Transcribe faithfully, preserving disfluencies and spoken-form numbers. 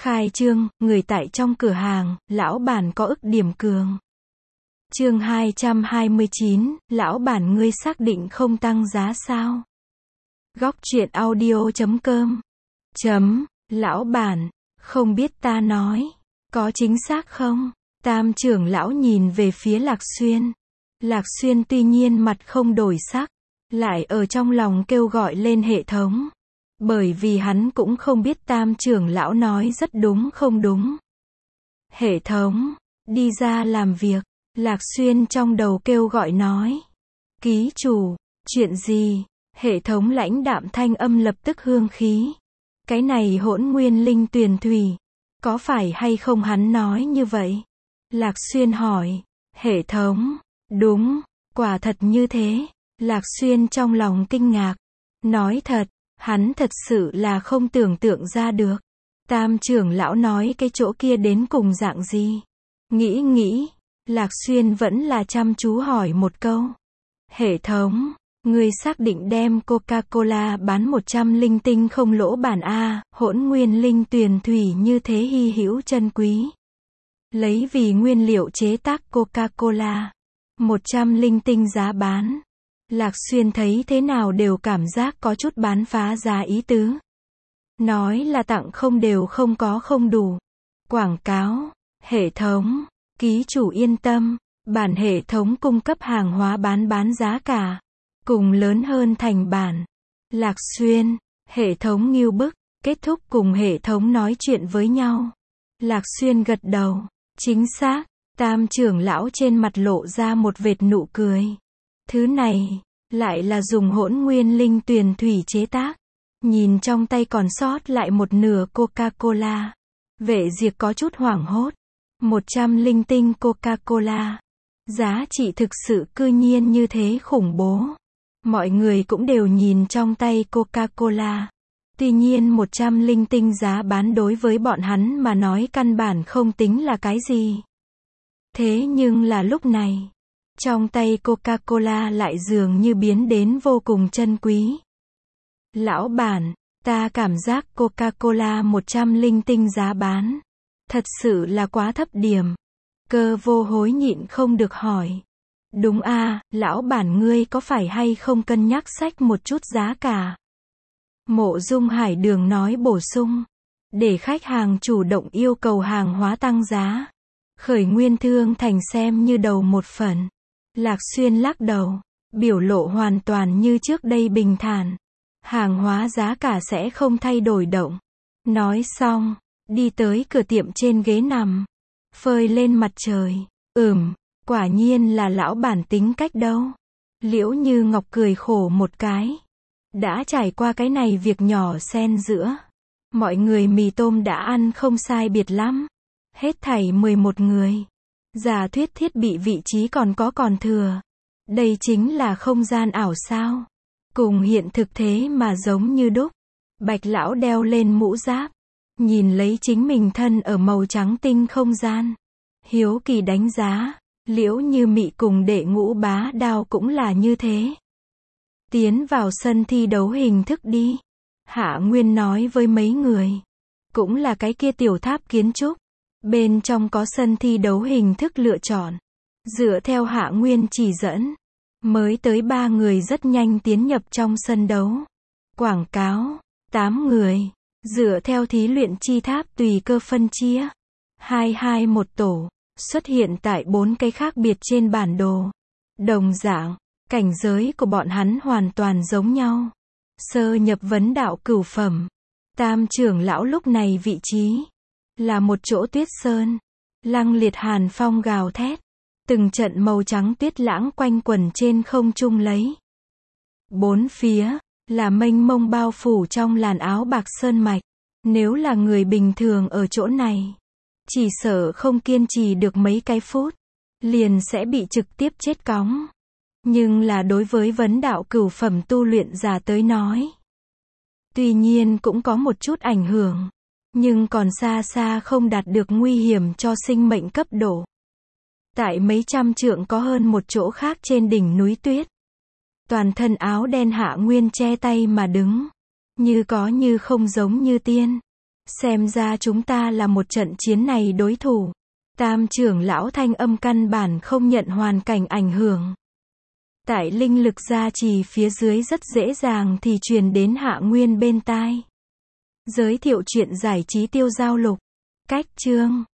Khai trương, người tại trong cửa hàng, lão bản có ức điểm cường. Chương hai trăm hai mươi chín, lão bản ngươi xác định không tăng giá sao? Góc truyện audio chấm com. Chấm, lão bản, không biết ta nói, có chính xác không? Tam trưởng lão nhìn về phía Lạc Xuyên. Lạc Xuyên tuy nhiên mặt không đổi sắc, lại ở trong lòng kêu gọi lên hệ thống. Bởi vì hắn cũng không biết tam trưởng lão nói rất đúng không đúng. Hệ thống, đi ra làm việc. Lạc Xuyên trong đầu kêu gọi nói. Ký chủ, chuyện gì? Hệ thống lãnh đạm thanh âm lập tức hương khí. Cái này hỗn nguyên linh tuyền thủy, có phải hay không hắn nói như vậy? Lạc Xuyên hỏi. Hệ thống, đúng, quả thật như thế. Lạc Xuyên trong lòng kinh ngạc. Nói thật, hắn thật sự là không tưởng tượng ra được. Tam trưởng lão nói cái chỗ kia đến cùng dạng gì? Nghĩ nghĩ, Lạc Xuyên vẫn là chăm chú hỏi một câu. Hệ thống, ngươi xác định đem Coca-Cola bán một trăm linh tinh không lỗ bản a, hỗn nguyên linh tuyền thủy như thế hy hữu chân quý. Lấy vì nguyên liệu chế tác Coca-Cola, một trăm linh tinh giá bán. Lạc Xuyên thấy thế nào đều cảm giác có chút bán phá giá ý tứ. Nói là tặng không đều không có không đủ. Quảng cáo, hệ thống, ký chủ yên tâm, bản hệ thống cung cấp hàng hóa bán bán giá cả, cùng lớn hơn thành bản. Lạc Xuyên, hệ thống nghiêu bức, kết thúc cùng hệ thống nói chuyện với nhau. Lạc Xuyên gật đầu, chính xác, tam trưởng lão trên mặt lộ ra một vệt nụ cười. Thứ này, lại là dùng hỗn nguyên linh tuyền thủy chế tác. Nhìn trong tay còn sót lại một nửa Coca-Cola. Vệ Diệp có chút hoảng hốt. một trăm linh tinh Coca-Cola. Giá trị thực sự cư nhiên như thế khủng bố. Mọi người cũng đều nhìn trong tay Coca-Cola. Tuy nhiên một trăm linh tinh giá bán đối với bọn hắn mà nói căn bản không tính là cái gì. Thế nhưng là lúc này, trong tay Coca-Cola lại dường như biến đến vô cùng chân quý. Lão bản, ta cảm giác Coca-Cola một trăm linh tinh giá bán. Thật sự là quá thấp điểm. Cơ Vô Hối nhịn không được hỏi. Đúng a, lão bản ngươi có phải hay không cân nhắc xách một chút giá cả? Mộ Dung Hải Đường nói bổ sung. Để khách hàng chủ động yêu cầu hàng hóa tăng giá. Khởi Nguyên Thương Thành xem như đầu một phần. Lạc Xuyên lắc đầu. Biểu lộ hoàn toàn như trước đây bình thản. Hàng hóa giá cả sẽ không thay đổi động. Nói xong, đi tới cửa tiệm trên ghế nằm. Phơi lên mặt trời. Ừm, quả nhiên là lão bản tính cách đâu. Liễu Như Ngọc cười khổ một cái. Đã trải qua cái này việc nhỏ xen giữa. Mọi người mì tôm đã ăn không sai biệt lắm. Hết thảy mười một người. Giả thuyết thiết bị vị trí còn có còn thừa. Đây chính là không gian ảo sao. Cùng hiện thực thế mà giống như đúc. Bạch lão đeo lên mũ giáp. Nhìn lấy chính mình thân ở màu trắng tinh không gian. Hiếu kỳ đánh giá. Liễu Như Mị cùng đệ Ngũ Bá Đao cũng là như thế. Tiến vào sân thi đấu hình thức đi. Hạ Nguyên nói với mấy người. Cũng là cái kia tiểu tháp kiến trúc. Bên trong có sân thi đấu hình thức lựa chọn. Dựa theo Hạ Nguyên chỉ dẫn. Mới tới ba người rất nhanh tiến nhập trong sân đấu. Quảng cáo. tám người. Dựa theo thí luyện chi tháp tùy cơ phân chia. hai hai một tổ. Xuất hiện tại bốn cái khác biệt trên bản đồ. Đồng dạng, cảnh giới của bọn hắn hoàn toàn giống nhau. Sơ nhập vấn đạo cửu phẩm. Tam trưởng lão lúc này vị trí là một chỗ tuyết sơn. Lăng liệt hàn phong gào thét. Từng trận màu trắng tuyết lãng quanh quẩn trên không trung lấy. Bốn phía là mênh mông bao phủ trong làn áo bạc sơn mạch. Nếu là người bình thường ở chỗ này, chỉ sợ không kiên trì được mấy cái phút, liền sẽ bị trực tiếp chết cóng. Nhưng là đối với vấn đạo cửu phẩm tu luyện giả tới nói, tuy nhiên cũng có một chút ảnh hưởng, nhưng còn xa xa không đạt được nguy hiểm cho sinh mệnh cấp độ. Tại mấy trăm trượng có hơn một chỗ khác trên đỉnh núi tuyết. Toàn thân áo đen Hạ Nguyên che tay mà đứng. Như có như không giống như tiên. Xem ra chúng ta là một trận chiến này đối thủ. Tam trưởng lão thanh âm căn bản không nhận hoàn cảnh ảnh hưởng. Tại linh lực gia trì phía dưới rất dễ dàng thì truyền đến Hạ Nguyên bên tai. Giới thiệu chuyện giải trí tiêu giao lục. Cách chương